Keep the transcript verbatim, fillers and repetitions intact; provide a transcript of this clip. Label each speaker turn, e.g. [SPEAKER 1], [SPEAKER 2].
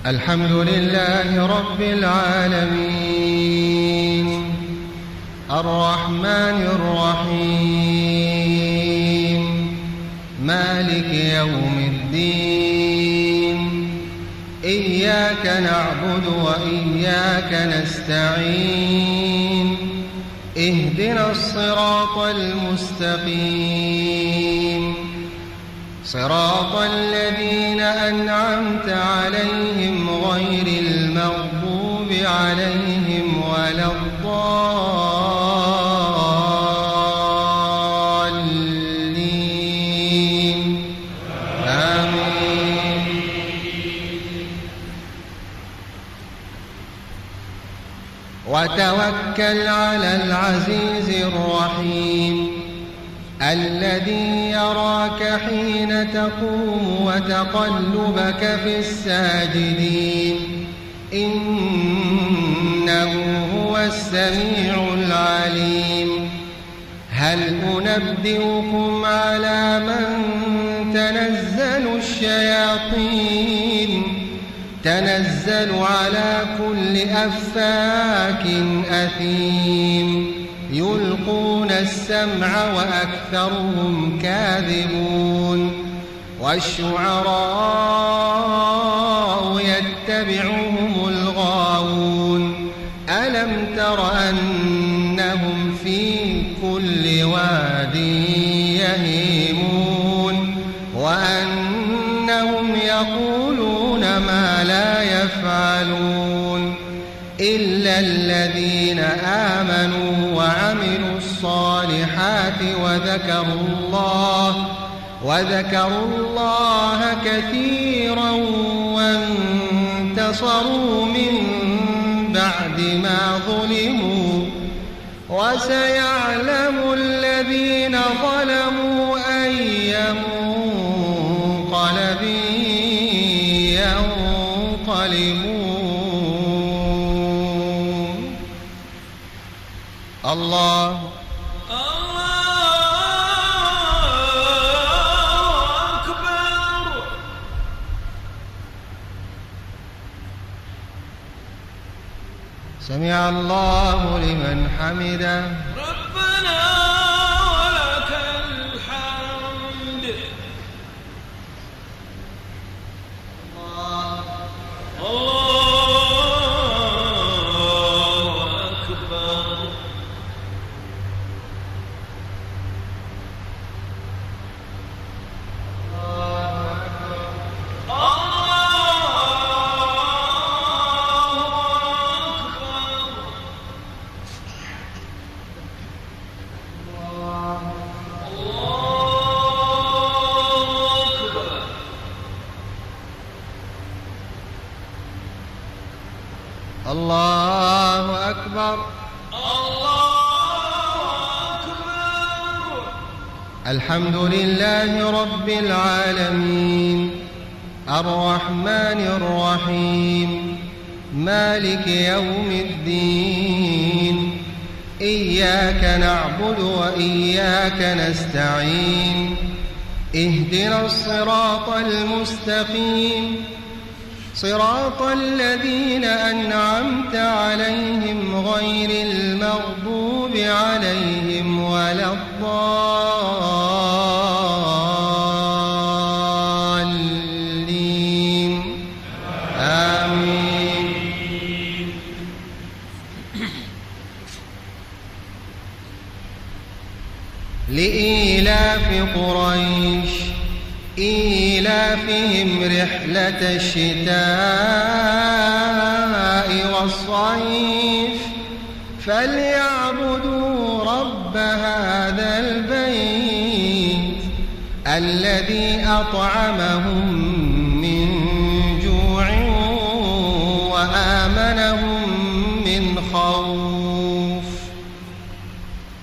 [SPEAKER 1] الحمد لله رب العالمين الرحمن الرحيم مالك يوم الدين إياك نعبد وإياك نستعين اهدنا الصراط المستقيم صراط الذين أنعمت عليهم غير المغضوب عليهم ولا الضالين آمين. وتوكل على العزيز الرحيم الذي يراك حين تقوم وتقلبك في الساجدين إنه هو السميع العليم. هل أنبئكم على من تنزل الشياطين تنزل على كل أفاك أثيم يلقون السمع وأكثرهم كاذبون والشعراء يتبعهم الغاوون ألم تر أنهم في كل واد يهيمون وأنهم يقولون ما لا يفعلون إلا الذين آمنوا وعملوا الصالحات وذكروا الله وذكروا الله كثيرا وانتصروا من بعد ما ظلموا وسيعلم الذين ظلموا أي منقلب ينقلبون. الله
[SPEAKER 2] الله أكبر.
[SPEAKER 1] سمع الله لمن حمده
[SPEAKER 2] ربنا ولك الحمد. الله الله أكبر.
[SPEAKER 1] الله أكبر.
[SPEAKER 2] الله أكبر.
[SPEAKER 1] الحمد لله رب العالمين الرحمن الرحيم مالك يوم الدين إياك نعبد وإياك نستعين اهدنا الصراط المستقيم صراط الذين أنعمت عليهم غير المغضوب عليهم ولا الضالين آمين. لإيلاف قريش إيلافهم رحلة الشتاء والصيف فليعبدوا رب هذا البيت الذي أطعمهم